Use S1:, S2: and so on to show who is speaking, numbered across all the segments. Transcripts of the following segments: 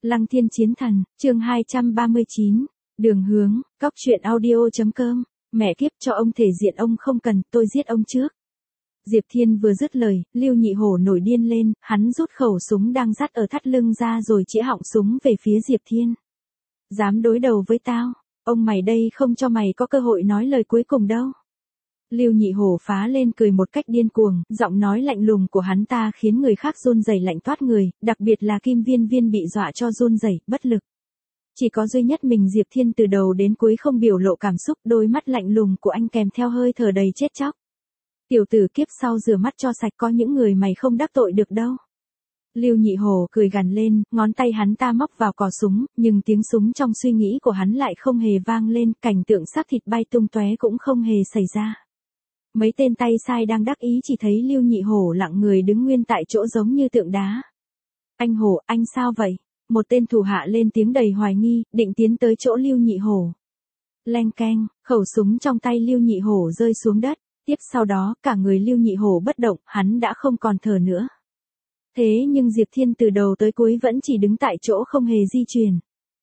S1: Lăng Thiên Chiến Thần, chương 239, đường hướng, cóc truyện audio.com, mẹ kiếp cho ông thể diện ông không cần, tôi giết ông trước. Diệp Thiên vừa dứt lời, Lưu Nhị Hổ nổi điên lên, hắn rút khẩu súng đang dắt ở thắt lưng ra rồi chĩa họng súng về phía Diệp Thiên. Dám đối đầu với tao, ông mày đây không cho mày có cơ hội nói lời cuối cùng đâu. Lưu Nhị Hổ phá lên cười một cách điên cuồng, giọng nói lạnh lùng của hắn ta khiến người khác run rẩy lạnh toát người, đặc biệt là Kim Viên Viên bị dọa cho run rẩy, bất lực. Chỉ có duy nhất mình Diệp Thiên từ đầu đến cuối không biểu lộ cảm xúc, đôi mắt lạnh lùng của anh kèm theo hơi thở đầy chết chóc. Tiểu tử kiếp sau rửa mắt cho sạch, có những người mày không đắc tội được đâu. Lưu Nhị Hổ cười gằn lên, ngón tay hắn ta móc vào cò súng, nhưng tiếng súng trong suy nghĩ của hắn lại không hề vang lên, cảnh tượng xác thịt bay tung tóe cũng không hề xảy ra. Mấy tên tay sai đang đắc ý chỉ thấy Lưu Nhị Hổ lặng người đứng nguyên tại chỗ giống như tượng đá. Anh Hổ, anh sao vậy? Một tên thủ hạ lên tiếng đầy hoài nghi, định tiến tới chỗ Lưu Nhị Hổ. Leng keng, khẩu súng trong tay Lưu Nhị Hổ rơi xuống đất, tiếp sau đó cả người Lưu Nhị Hổ bất động, hắn đã không còn thở nữa. Thế nhưng Diệp Thiên từ đầu tới cuối vẫn chỉ đứng tại chỗ không hề di chuyển.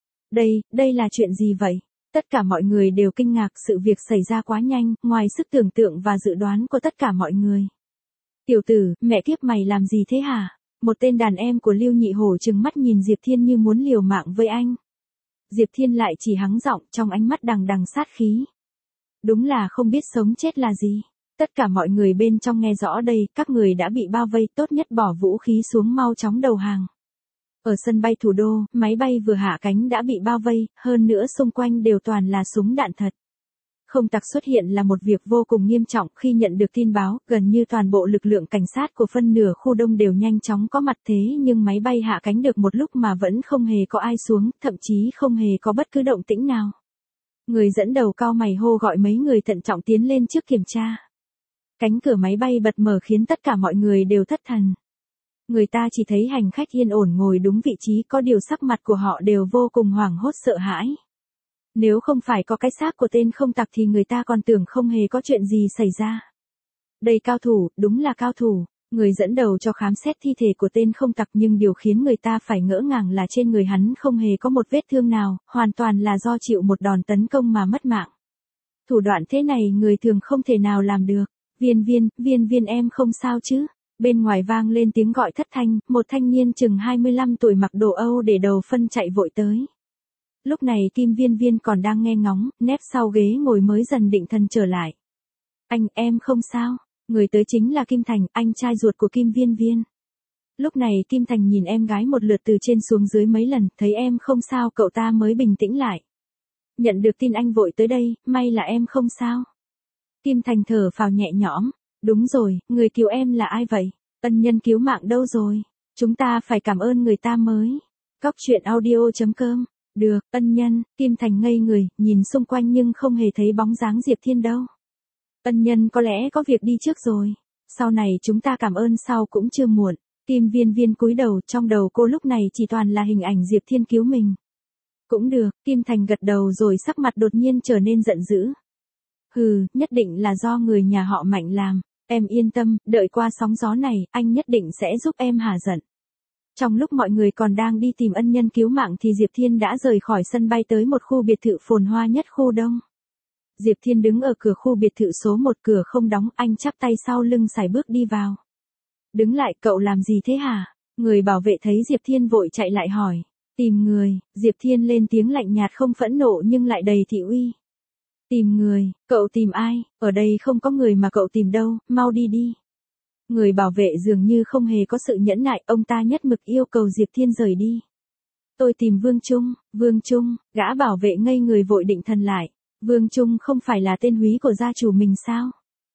S1: Đây là chuyện gì vậy? Tất cả mọi người đều kinh ngạc, sự việc xảy ra quá nhanh, ngoài sức tưởng tượng và dự đoán của tất cả mọi người. Tiểu tử, mẹ kiếp mày làm gì thế hả? Một tên đàn em của Lưu Nhị Hổ trừng mắt nhìn Diệp Thiên như muốn liều mạng với anh. Diệp Thiên lại chỉ hắng giọng, trong ánh mắt đằng đằng sát khí. Đúng là không biết sống chết là gì. Tất cả mọi người bên trong nghe rõ đây, các người đã bị bao vây, tốt nhất bỏ vũ khí xuống mau chóng đầu hàng. Ở sân bay thủ đô, máy bay vừa hạ cánh đã bị bao vây, hơn nữa xung quanh đều toàn là súng đạn thật. Không tặc xuất hiện là một việc vô cùng nghiêm trọng, khi nhận được tin báo, gần như toàn bộ lực lượng cảnh sát của phân nửa khu đông đều nhanh chóng có mặt, thế nhưng máy bay hạ cánh được một lúc mà vẫn không hề có ai xuống, thậm chí không hề có bất cứ động tĩnh nào. Người dẫn đầu cau mày hô gọi mấy người thận trọng tiến lên trước kiểm tra. Cánh cửa máy bay bật mở khiến tất cả mọi người đều thất thần. Người ta chỉ thấy hành khách yên ổn ngồi đúng vị trí, có điều sắc mặt của họ đều vô cùng hoảng hốt sợ hãi. Nếu không phải có cái xác của tên không tặc thì người ta còn tưởng không hề có chuyện gì xảy ra. Đây cao thủ, đúng là cao thủ. Người dẫn đầu cho khám xét thi thể của tên không tặc, nhưng điều khiến người ta phải ngỡ ngàng là trên người hắn không hề có một vết thương nào, hoàn toàn là do chịu một đòn tấn công mà mất mạng. Thủ đoạn thế này người thường không thể nào làm được. Viên viên em không sao chứ? Bên ngoài vang lên tiếng gọi thất thanh, một thanh niên chừng 25 tuổi mặc đồ Âu để đầu phân chạy vội tới. Lúc này Kim Viên Viên còn đang nghe ngóng, nép sau ghế ngồi mới dần định thần trở lại. Anh, em không sao. Người tới chính là Kim Thành, anh trai ruột của Kim Viên Viên. Lúc này Kim Thành nhìn em gái một lượt từ trên xuống dưới mấy lần, thấy em không sao cậu ta mới bình tĩnh lại. Nhận được tin anh vội tới đây, may là em không sao. Kim Thành thở phào nhẹ nhõm. Đúng rồi, người cứu em là ai vậy? Ân nhân cứu mạng đâu rồi? Chúng ta phải cảm ơn người ta mới. Cóc truyện audio.com. Được, ân nhân. Kim Thành ngây người, nhìn xung quanh nhưng không hề thấy bóng dáng Diệp Thiên đâu. Ân nhân có lẽ có việc đi trước rồi. Sau này chúng ta cảm ơn sau cũng chưa muộn. Kim Viên Viên cúi đầu, trong đầu cô lúc này chỉ toàn là hình ảnh Diệp Thiên cứu mình. Cũng được, Kim Thành gật đầu rồi sắc mặt đột nhiên trở nên giận dữ. Hừ, nhất định là do người nhà họ Mạnh làm. Em yên tâm, đợi qua sóng gió này, anh nhất định sẽ giúp em hả giận. Trong lúc mọi người còn đang đi tìm ân nhân cứu mạng thì Diệp Thiên đã rời khỏi sân bay tới một khu biệt thự phồn hoa nhất khu đông. Diệp Thiên đứng ở cửa khu biệt thự số 1, cửa không đóng, anh chắp tay sau lưng sải bước đi vào. Đứng lại, cậu làm gì thế hả? Người bảo vệ thấy Diệp Thiên vội chạy lại hỏi. Tìm người. Diệp Thiên lên tiếng lạnh nhạt không phẫn nộ nhưng lại đầy thị uy. Tìm người, cậu tìm ai? Ở đây không có người mà cậu tìm đâu, mau đi đi. Người bảo vệ dường như không hề có sự nhẫn nại, ông ta nhất mực yêu cầu Diệp Thiên rời đi. Tôi tìm Vương Trung, gã bảo vệ ngây người vội định thần lại. Vương Trung không phải là tên húy của gia chủ mình sao?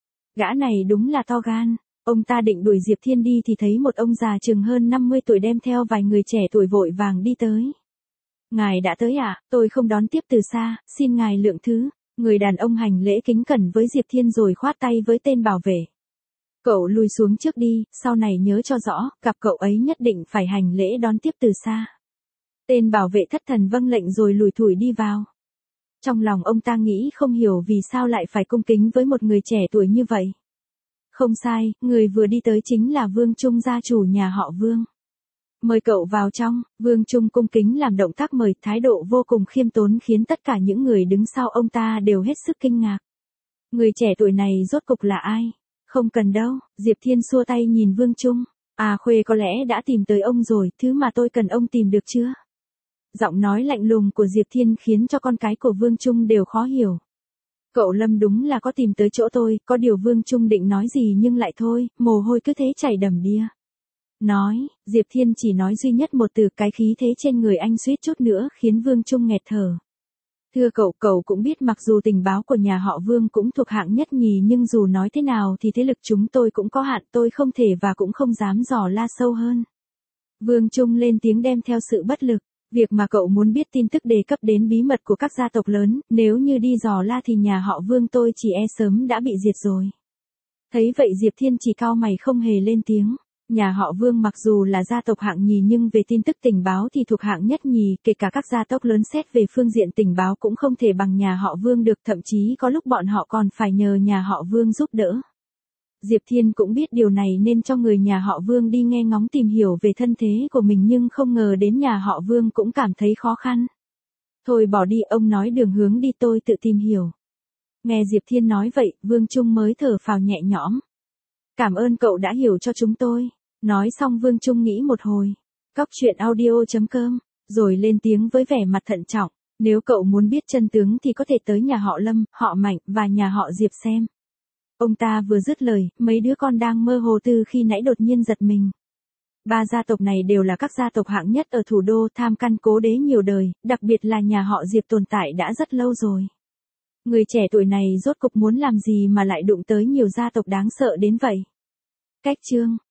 S1: Gã này đúng là to gan. Ông ta định đuổi Diệp Thiên đi thì thấy một ông già chừng hơn 50 tuổi đem theo vài người trẻ tuổi vội vàng đi tới. Ngài đã tới à? Tôi không đón tiếp từ xa, xin ngài lượng thứ. Người đàn ông hành lễ kính cẩn với Diệp Thiên rồi khoát tay với tên bảo vệ. Cậu lùi xuống trước đi, sau này nhớ cho rõ, gặp cậu ấy nhất định phải hành lễ đón tiếp từ xa. Tên bảo vệ thất thần vâng lệnh rồi lủi thủi đi vào. Trong lòng ông ta nghĩ không hiểu vì sao lại phải cung kính với một người trẻ tuổi như vậy. Không sai, người vừa đi tới chính là Vương Trung, gia chủ nhà họ Vương. Mời cậu vào trong, Vương Trung cung kính làm động tác mời, thái độ vô cùng khiêm tốn khiến tất cả những người đứng sau ông ta đều hết sức kinh ngạc. Người trẻ tuổi này rốt cục là ai? Không cần đâu, Diệp Thiên xua tay nhìn Vương Trung. À Khuê có lẽ đã tìm tới ông rồi, thứ mà tôi cần ông tìm được chưa? Giọng nói lạnh lùng của Diệp Thiên khiến cho con cái của Vương Trung đều khó hiểu. Cậu Lâm đúng là có tìm tới chỗ tôi, có điều Vương Trung định nói gì nhưng lại thôi, mồ hôi cứ thế chảy đầm đìa. Nói, Diệp Thiên chỉ nói duy nhất một từ, cái khí thế trên người anh suýt chút nữa khiến Vương Trung nghẹt thở. Thưa cậu cũng biết mặc dù tình báo của nhà họ Vương cũng thuộc hạng nhất nhì nhưng dù nói thế nào thì thế lực chúng tôi cũng có hạn, tôi không thể và cũng không dám dò la sâu hơn. Vương Trung lên tiếng đem theo sự bất lực. Việc mà cậu muốn biết tin tức đề cấp đến bí mật của các gia tộc lớn, nếu như đi dò la thì nhà họ Vương tôi chỉ e sớm đã bị diệt rồi. Thấy vậy Diệp Thiên chỉ cau mày không hề lên tiếng. Nhà họ Vương mặc dù là gia tộc hạng nhì nhưng về tin tức tình báo thì thuộc hạng nhất nhì, kể cả các gia tộc lớn xét về phương diện tình báo cũng không thể bằng nhà họ Vương được, thậm chí có lúc bọn họ còn phải nhờ nhà họ Vương giúp đỡ. Diệp Thiên cũng biết điều này nên cho người nhà họ Vương đi nghe ngóng tìm hiểu về thân thế của mình nhưng không ngờ đến nhà họ Vương cũng cảm thấy khó khăn. Thôi bỏ đi, ông nói đường hướng đi tôi tự tìm hiểu. Nghe Diệp Thiên nói vậy, Vương Trung mới thở phào nhẹ nhõm. Cảm ơn cậu đã hiểu cho chúng tôi. Nói xong Vương Trung nghĩ một hồi. Cóc truyện audio.com, rồi lên tiếng với vẻ mặt thận trọng. Nếu cậu muốn biết chân tướng thì có thể tới nhà họ Lâm, họ Mạnh và nhà họ Diệp xem. Ông ta vừa dứt lời, mấy đứa con đang mơ hồ từ khi nãy đột nhiên giật mình. Ba gia tộc này đều là các gia tộc hạng nhất ở thủ đô, tham căn cố đế nhiều đời, đặc biệt là nhà họ Diệp tồn tại đã rất lâu rồi. Người trẻ tuổi này rốt cục muốn làm gì mà lại đụng tới nhiều gia tộc đáng sợ đến vậy? Cách chương